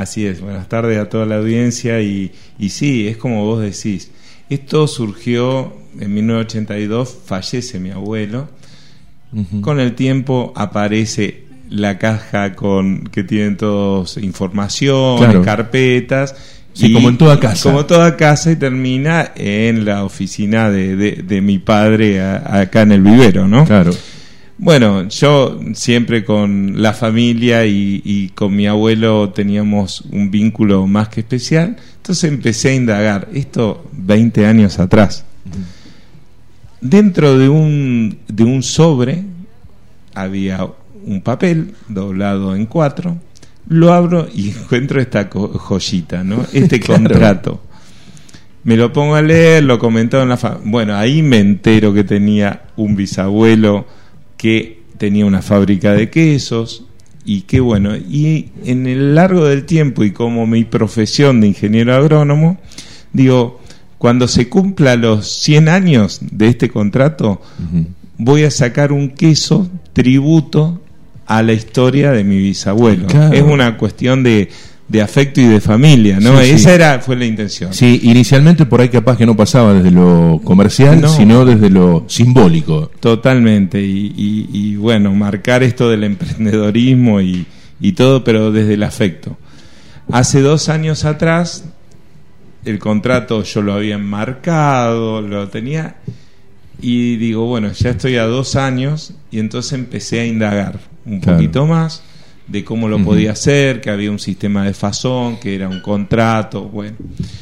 Así es, buenas tardes a toda la audiencia y sí, es como vos decís, esto surgió en 1982, fallece mi abuelo, con el tiempo aparece la caja que tienen todos información, carpetas. Sí, como en toda casa. Como toda casa, y termina en la oficina de mi padre acá en el vivero, ¿no? Claro. Bueno, yo siempre con la familia y con mi abuelo teníamos un vínculo más que especial, entonces empecé a indagar, esto 20 años atrás. Dentro de un sobre había un papel doblado en 4, lo abro y encuentro esta joyita, ¿no? Este contrato. Me lo pongo a leer, lo comentaba en la bueno, ahí me entero que tenía un bisabuelo que tenía una fábrica de quesos y que bueno, y en el largo del tiempo y como mi profesión de ingeniero agrónomo, digo, cuando se cumpla los 100 años de este contrato, voy a sacar un queso tributo a la historia de mi bisabuelo. Claro. Es una cuestión de afecto y de familia, ¿no? Sí, esa fue la intención. Sí, inicialmente por ahí capaz que no pasaba desde lo comercial, sino desde lo simbólico. Totalmente, y bueno, marcar esto del emprendedorismo y todo, pero desde el afecto. Hace 2 años atrás, el contrato yo lo había enmarcado, lo tenía, y digo, bueno, ya estoy a 2 años, y entonces empecé a indagar un poquito más de cómo lo podía hacer, que había un sistema de fazón, que era un contrato, bueno.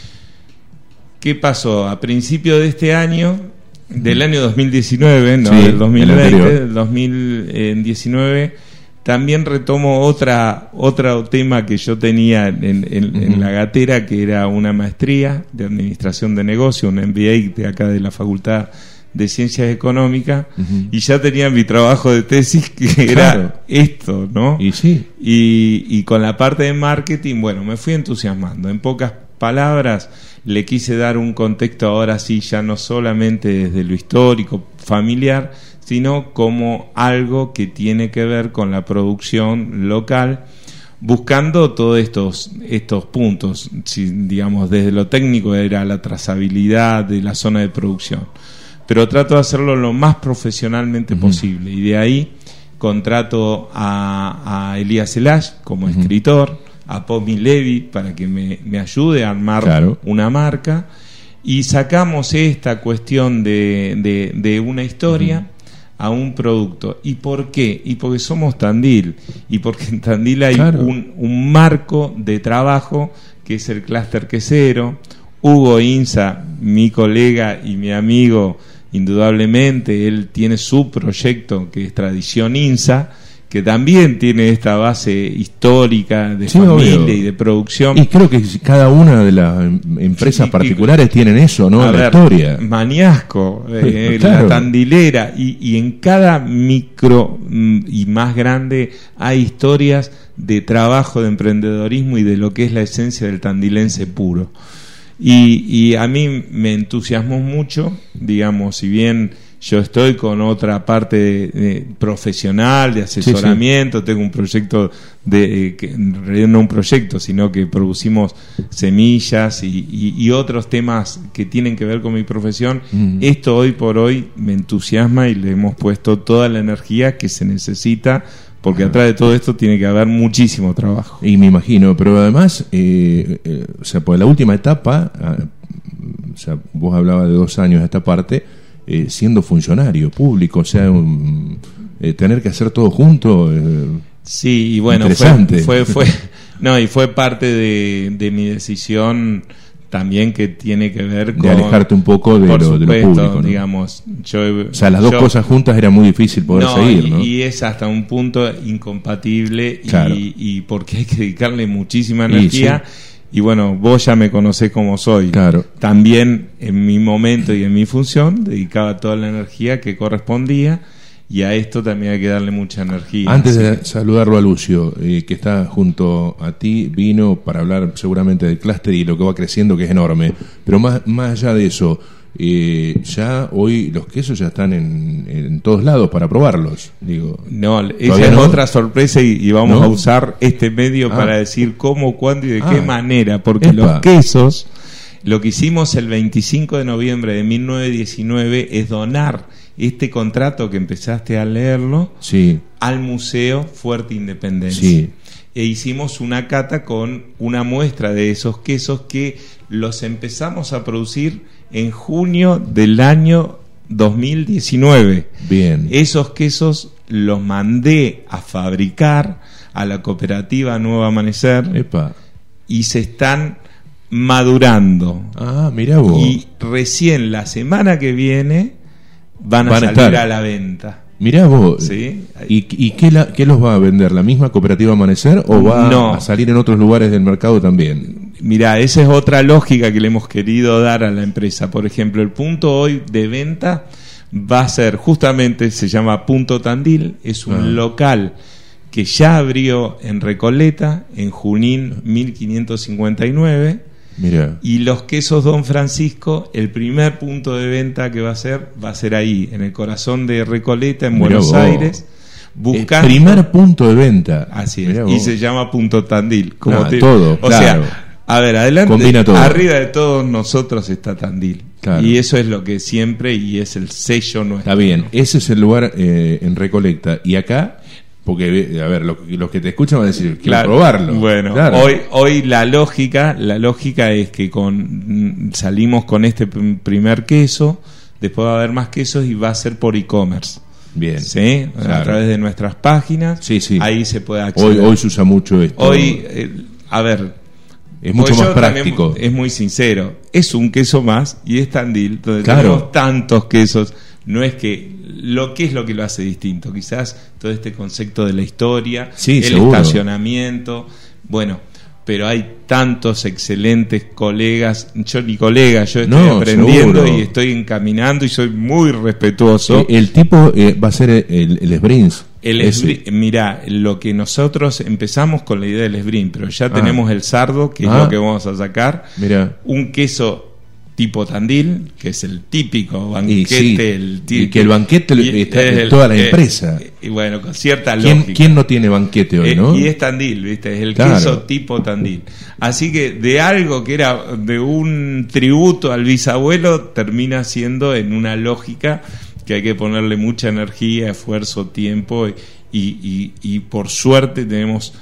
¿Qué pasó? A principio de este año, del año 2019, no del 2020, del 2019, también retomo otro tema que yo tenía en la gatera, que era una maestría de Administración de Negocios, un MBA de acá de la Facultad de Ciencias Económicas, y ya tenía mi trabajo de tesis que era esto, ¿no? Y con la parte de marketing, bueno, me fui entusiasmando. En pocas palabras, le quise dar un contexto ahora sí, ya no solamente desde lo histórico, familiar, sino como algo que tiene que ver con la producción local, buscando todos estos puntos, si, digamos, desde lo técnico era la trazabilidad de la zona de producción, pero trato de hacerlo lo más profesionalmente posible, y de ahí contrato a Elías Elash como escritor, a Pomi Levi para que me ayude a armar una marca, y sacamos esta cuestión de una historia a un producto. ¿Y por qué? Y porque somos Tandil, y porque en Tandil hay un marco de trabajo que es el clúster quesero. Hugo Inza, mi colega y mi amigo, indudablemente, él tiene su proyecto que es Tradición Inza, que también tiene esta base histórica de familia y de producción. Y creo que cada una de las empresas particulares tienen eso, ¿no? La historia. Mañasco, la Tandilera, y en cada micro y más grande hay historias de trabajo, de emprendedorismo y de lo que es la esencia del tandilense puro. Y a mí me entusiasmó mucho, digamos, si bien yo estoy con otra parte de profesional, de asesoramiento, tengo un proyecto que en realidad no un proyecto, sino que producimos semillas y otros temas que tienen que ver con mi profesión. Esto hoy por hoy me entusiasma y le hemos puesto toda la energía que se necesita, porque atrás de todo esto tiene que haber muchísimo trabajo. Y me imagino, pero además, o sea, por la última etapa, o sea, vos hablabas de 2 años a esta parte, siendo funcionario público, o sea, tener que hacer todo junto. Sí, y bueno, fue parte de mi decisión también, que tiene que ver con... De alejarte un poco de lo público, ¿no? Digamos, o sea, las dos cosas juntas era muy difícil poder seguir, ¿no? Y es hasta un punto incompatible, y porque hay que dedicarle muchísima energía. Y bueno, vos ya me conocés como soy. También en mi momento y en mi función dedicaba toda la energía que correspondía, y a esto también hay que darle mucha energía. Antes de saludarlo a Lucio, que está junto a ti, vino para hablar seguramente del clúster y lo que va creciendo, que es enorme. Pero más allá de eso, ya hoy los quesos ya están en todos lados para probarlos. Digo, no, esa es otra sorpresa y vamos a usar este medio para decir cómo, cuándo y de qué manera, porque los quesos, lo que hicimos el 25 de noviembre de 1919 es donar este contrato que empezaste a leerlo al Museo Fuerte Independencia. Sí. E hicimos una cata con una muestra de esos quesos que los empezamos a producir en junio del año 2019. Bien. Esos quesos los mandé a fabricar a la cooperativa Nuevo Amanecer. Epa. Y se están madurando. Mirá vos. Y recién la semana que viene van a salir a la venta. Mirá vos. ¿Sí? ¿Y qué los va a vender? ¿La misma cooperativa Amanecer o va a salir en otros lugares del mercado también? Mirá, esa es otra lógica que le hemos querido dar a la empresa. Por ejemplo, el punto hoy de venta va a ser, justamente se llama Punto Tandil, es un local que ya abrió en Recoleta, en Junín 1559. Mirá. Y los quesos Don Francisco, el primer punto de venta que va a ser ahí, en el corazón de Recoleta, en Buenos Aires. Buscando... El primer punto de venta. Así es. Y se llama Punto Tandil. Todo, o sea, a ver, adelante. Combina todo. Arriba de todos nosotros está Tandil. Claro. Y eso es lo que siempre, y es el sello nuestro. Está bien, ese es el lugar en Recoleta. Y acá... Porque, a ver, los que te escuchan van a decir, quiero probarlo. Bueno, hoy la lógica es que salimos con este primer queso, después va a haber más quesos y va a ser por e-commerce. Bien. ¿Sí? Claro. A través de nuestras páginas. Sí. Ahí se puede acceder. Hoy se usa mucho esto. Hoy, a ver... Es mucho más práctico. Es muy sincero. Es un queso más y es Tandil, donde tenemos tantos quesos. No es que lo que lo hace distinto, quizás todo este concepto de la historia, el seguro. Estacionamiento, bueno, pero hay tantos excelentes colegas. Yo estoy aprendiendo y estoy encaminando y soy muy respetuoso. El tipo va a ser el Sbrins. Mirá, lo que nosotros empezamos con la idea del Sbrins, pero ya tenemos el sardo, que es lo que vamos a sacar. Mirá. Un queso tipo Tandil, que es el típico banquete. Y que el banquete está en toda la empresa. Y bueno, con cierta lógica. ¿Quién no tiene banquete hoy, no? Y es Tandil, ¿viste? Es el queso tipo Tandil. Así que de algo que era de un tributo al bisabuelo, termina siendo en una lógica que hay que ponerle mucha energía, esfuerzo, tiempo y por suerte tenemos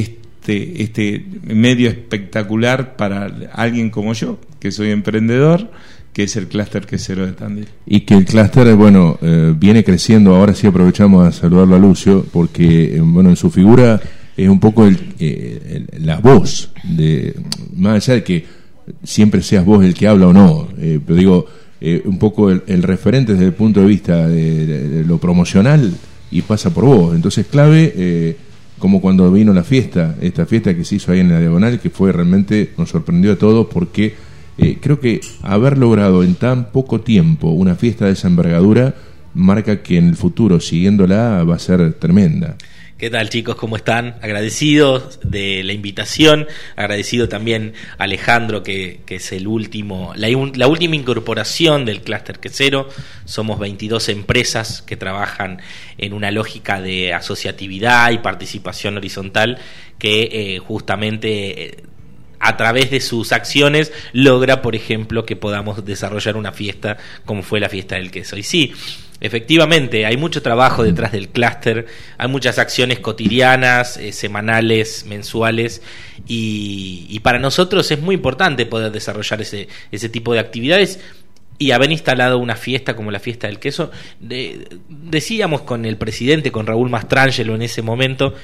este medio espectacular para alguien como yo, que soy emprendedor, que es el clúster quesero de Tandil. Y que el clúster, viene creciendo. Ahora sí aprovechamos a saludarlo a Lucio, porque en su figura es un poco la voz, más allá de que siempre seas vos el que habla o no, pero digo, un poco el referente desde el punto de vista de lo promocional, y pasa por vos. Entonces clave, como cuando vino esta fiesta que se hizo ahí en la Diagonal, que realmente nos sorprendió a todos, porque creo que haber logrado en tan poco tiempo una fiesta de esa envergadura marca que en el futuro, siguiéndola, va a ser tremenda. ¿Qué tal, chicos? ¿Cómo están? Agradecidos de la invitación, agradecido también a Alejandro, que es la última incorporación del clúster quesero. Somos 22 empresas que trabajan en una lógica de asociatividad y participación horizontal que justamente a través de sus acciones logra, por ejemplo, que podamos desarrollar una fiesta como fue la fiesta del queso. Y sí, efectivamente, hay mucho trabajo detrás del clúster, hay muchas acciones cotidianas, semanales, mensuales, y para nosotros es muy importante poder desarrollar ese tipo de actividades. Y haber instalado una fiesta como la fiesta del queso, decíamos con el presidente, con Raúl Mastrangelo en ese momento,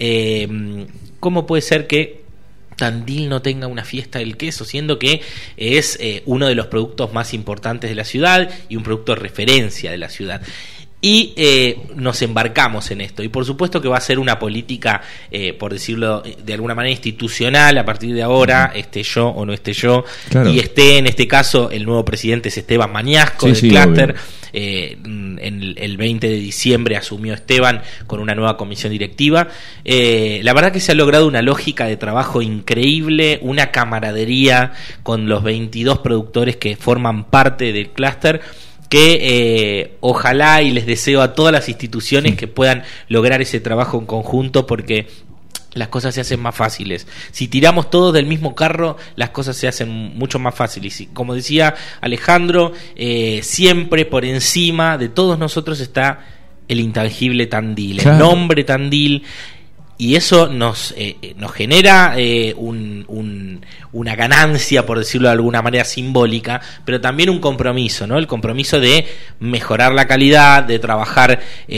¿cómo puede ser que Tandil no tenga una fiesta del queso, siendo que es uno de los productos más importantes de la ciudad y un producto de referencia de la ciudad? Y nos embarcamos en esto, y por supuesto que va a ser una política, por decirlo de alguna manera, institucional a partir de ahora, esté yo o no esté yo, claro. Y esté en este caso el nuevo presidente es Esteban Mañasco del clúster, el 20 de diciembre asumió Esteban con una nueva comisión directiva. La verdad que se ha logrado una lógica de trabajo increíble, una camaradería con los 22 productores que forman parte del clúster, que ojalá, y les deseo a todas las instituciones que puedan lograr ese trabajo en conjunto, porque las cosas se hacen más fáciles. Si tiramos todos del mismo carro, las cosas se hacen mucho más fáciles. Y como decía Alejandro, siempre por encima de todos nosotros está el intangible Tandil, el nombre Tandil. Y eso nos genera una ganancia, por decirlo de alguna manera simbólica, pero también un compromiso, ¿no? El compromiso de mejorar la calidad, de trabajar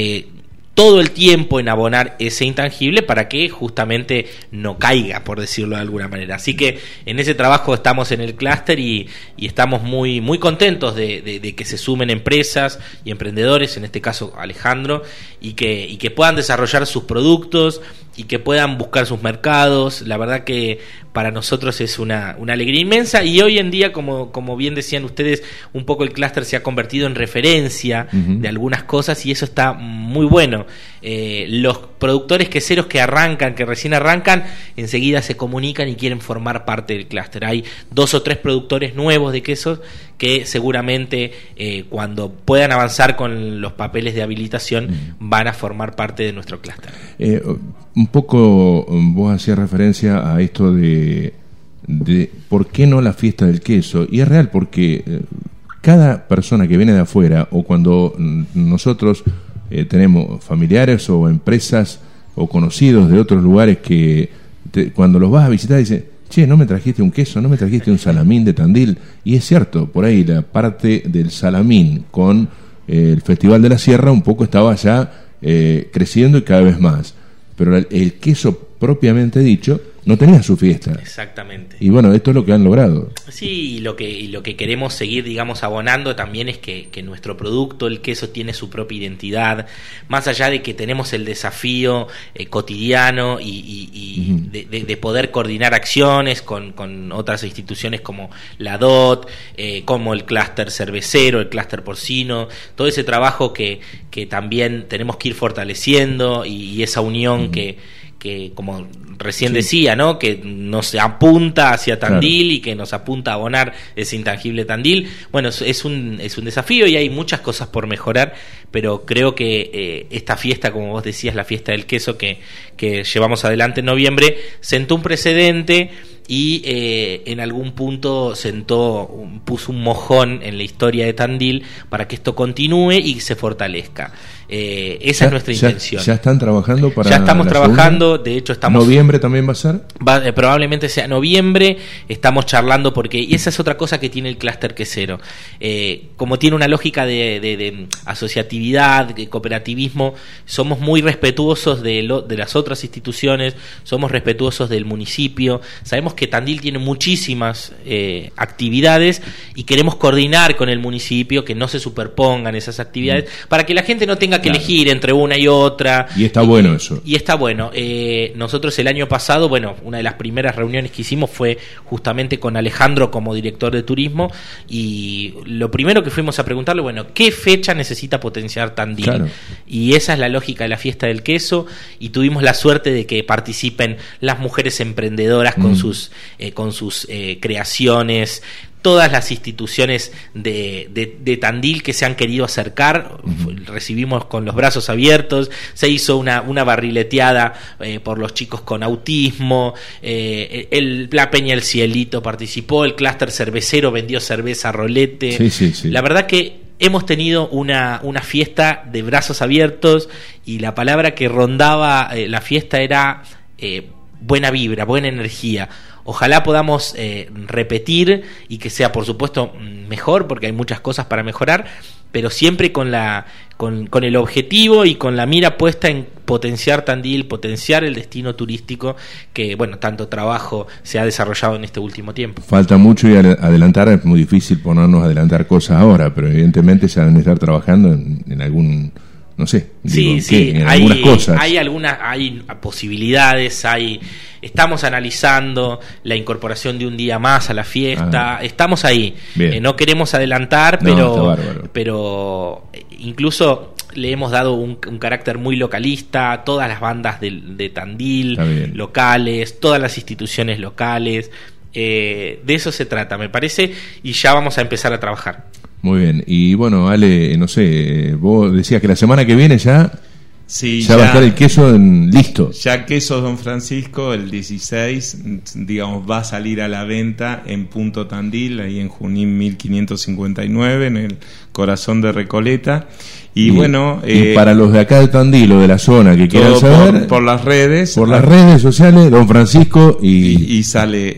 todo el tiempo en abonar ese intangible para que justamente no caiga, por decirlo de alguna manera. Así que en ese trabajo estamos en el clúster y estamos muy, muy contentos de que se sumen empresas y emprendedores, en este caso Alejandro, y que puedan desarrollar sus productos y que puedan buscar sus mercados. La verdad que para nosotros es una alegría inmensa, y hoy en día, como bien decían ustedes, un poco el clúster se ha convertido en referencia de algunas cosas, y eso está muy bueno. Los productores queseros que recién arrancan, enseguida se comunican y quieren formar parte del clúster. Hay 2 o 3 productores nuevos de quesos que seguramente cuando puedan avanzar con los papeles de habilitación van a formar parte de nuestro clúster. Un poco vos hacías referencia a esto de por qué no la fiesta del queso, y es real, porque cada persona que viene de afuera, o cuando nosotros tenemos familiares o empresas o conocidos de otros lugares que cuando los vas a visitar dicen: che, no me trajiste un queso, no me trajiste un salamín de Tandil. Y es cierto, por ahí la parte del salamín con el Festival de la Sierra un poco estaba ya creciendo y cada vez más, pero el queso propiamente dicho no tenía su fiesta. Exactamente. Y bueno, esto es lo que han logrado. Sí, y lo que queremos seguir, digamos, abonando también es que nuestro producto, el queso, tiene su propia identidad, más allá de que tenemos el desafío cotidiano y de poder coordinar acciones con otras instituciones como la DOT, como el clúster cervecero, el clúster porcino, todo ese trabajo que también tenemos que ir fortaleciendo, y esa unión que como recién decía, ¿no? Que nos apunta hacia Tandil, y que nos apunta a abonar ese intangible Tandil. Bueno, es un desafío y hay muchas cosas por mejorar, pero creo que esta fiesta, como vos decías, la fiesta del queso que llevamos adelante en noviembre, sentó un precedente y en algún punto puso un mojón en la historia de Tandil para que esto continúe y se fortalezca. Esa es nuestra intención. ¿Ya están trabajando para Ya estamos trabajando, segunda? De hecho estamos... ¿Noviembre también va a ser? Probablemente sea noviembre, estamos charlando porque... Y esa es otra cosa que tiene el clúster quesero. Como tiene una lógica de asociatividad, de cooperativismo, somos muy respetuosos de las otras instituciones, somos respetuosos del municipio, sabemos que Tandil tiene muchísimas actividades y queremos coordinar con el municipio, que no se superpongan esas actividades, para que la gente no tenga que elegir entre una y otra. Y está bueno eso. Y está bueno. Nosotros el año pasado, una de las primeras reuniones que hicimos fue justamente con Alejandro como director de turismo, y lo primero que fuimos a preguntarle, ¿qué fecha necesita potenciar Tandil? Claro. Y esa es la lógica de la fiesta del queso, y tuvimos la suerte de que participen las mujeres emprendedoras con sus creaciones, todas las instituciones de Tandil que se han querido acercar, recibimos con los brazos abiertos, se hizo una barrileteada por los chicos con autismo, la Peña El Cielito participó, el clúster cervecero vendió cerveza Rolete. Sí. La verdad que hemos tenido una fiesta de brazos abiertos, y la palabra que rondaba la fiesta era buena vibra, buena energía. Ojalá podamos repetir, y que sea, por supuesto, mejor, porque hay muchas cosas para mejorar, pero siempre con el objetivo y con la mira puesta en potenciar Tandil, potenciar el destino turístico que, tanto trabajo se ha desarrollado en este último tiempo. Falta mucho, y adelantar es muy difícil ponernos a adelantar cosas ahora, pero evidentemente se deben estar trabajando en algún... No sé, sí, en algunas cosas. Hay posibilidades, hay estamos analizando la incorporación de un día más a la fiesta, estamos ahí. No queremos adelantar, pero incluso le hemos dado un carácter muy localista, todas las bandas de Tandil locales, todas las instituciones locales, de eso se trata, me parece, y ya vamos a empezar a trabajar. Muy bien, y bueno, Ale, no sé, vos decías que la semana que viene ya va a estar el queso listo. Ya Quesos Don Francisco, el 16, digamos, va a salir a la venta en Punto Tandil, ahí en Junín 1559, en el corazón de Recoleta. Y bueno, y para los de acá de Tandil o de la zona que quieran saber, por las redes, sociales, Don Francisco y sale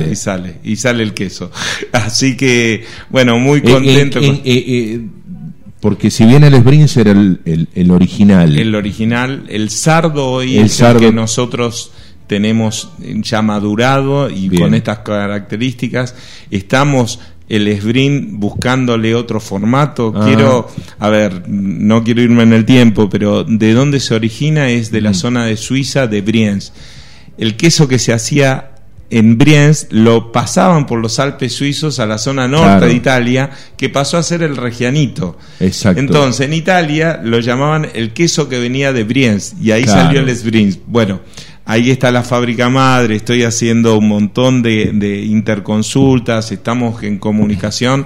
el queso. Así que bueno, muy contento. Porque si bien el Esbrins era el original, el sardo hoy es el que nosotros tenemos ya madurado y con estas características estamos el Esbrin buscándole otro formato. No quiero irme en el tiempo, pero de dónde se origina es de la zona de Suiza, de Brienz. El queso que se hacía en Brienz lo pasaban por los Alpes suizos a la zona norte de Italia, que pasó a ser el Reggianito. Exacto. Entonces en Italia lo llamaban el queso que venía de Brienz y ahí salió el Esbrins. Bueno, ahí está la fábrica madre, estoy haciendo un montón de interconsultas, estamos en comunicación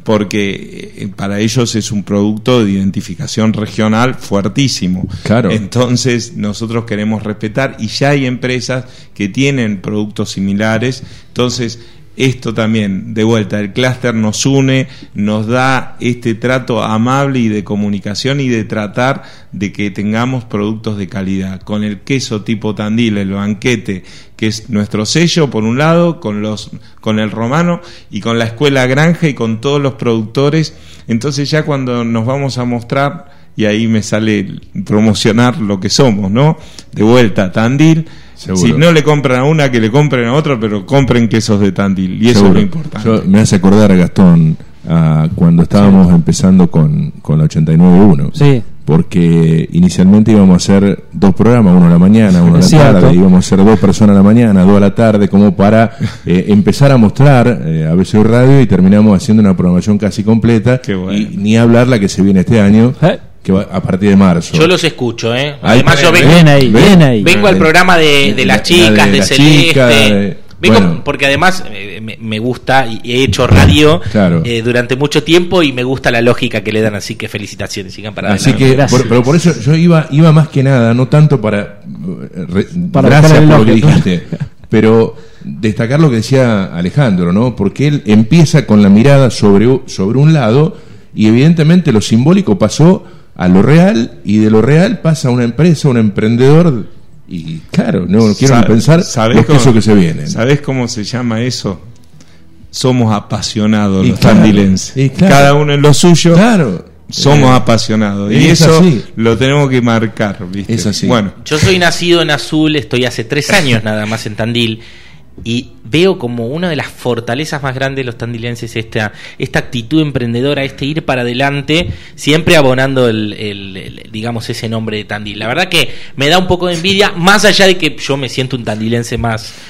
porque para ellos es un producto de identificación regional fuertísimo. Claro. Entonces nosotros queremos respetar y ya hay empresas que tienen productos similares. Entonces esto también, de vuelta, el clúster nos une, nos da este trato amable y de comunicación y de tratar de que tengamos productos de calidad. Con el queso tipo Tandil, el banquete, que es nuestro sello, por un lado, con el romano y con la escuela granja y con todos los productores. Entonces ya cuando nos vamos a mostrar, y ahí me sale promocionar lo que somos, ¿no? De vuelta, Tandil. Seguro. Si no le compran a una, que le compren a otra, pero compren quesos de Tandil, y eso es lo importante. Me hace acordar, Gastón, cuando estábamos empezando con la 89.1. Sí. Porque inicialmente íbamos a hacer 2 programas, uno a la mañana, uno a la tarde, íbamos a hacer 2 personas a la mañana, 2 a la tarde, como para empezar a mostrar a BCU Radio, y terminamos haciendo una programación casi completa. Qué bueno. Y ni hablar la que se viene este año, que va a partir de marzo. Yo los escucho, Además yo vengo al programa de las chicas, de Celeste. Vengo porque además me gusta y he hecho radio durante mucho tiempo y me gusta la lógica que le dan, así que felicitaciones, sigan para así adelante. Pero por eso yo iba más que nada, no tanto para gracias por lo que dijiste, pero destacar lo que decía Alejandro, ¿no? Porque él empieza con la mirada sobre un lado y evidentemente lo simbólico pasó a lo real, y de lo real pasa a una empresa, un emprendedor, y claro, no quiero pensar los quesos que se vienen. ¿Sabés cómo se llama eso? Somos apasionados los tandilenses. Cada uno en lo suyo. Somos apasionados, y eso lo tenemos que marcar, ¿viste? Es así. Bueno, yo soy nacido en Azul, estoy hace 3 años nada más en Tandil, y veo como una de las fortalezas más grandes de los tandilenses esta actitud emprendedora, ir para adelante, siempre abonando digamos, ese nombre de Tandil. La verdad que me da un poco de envidia, más allá de que yo me siento un tandilense más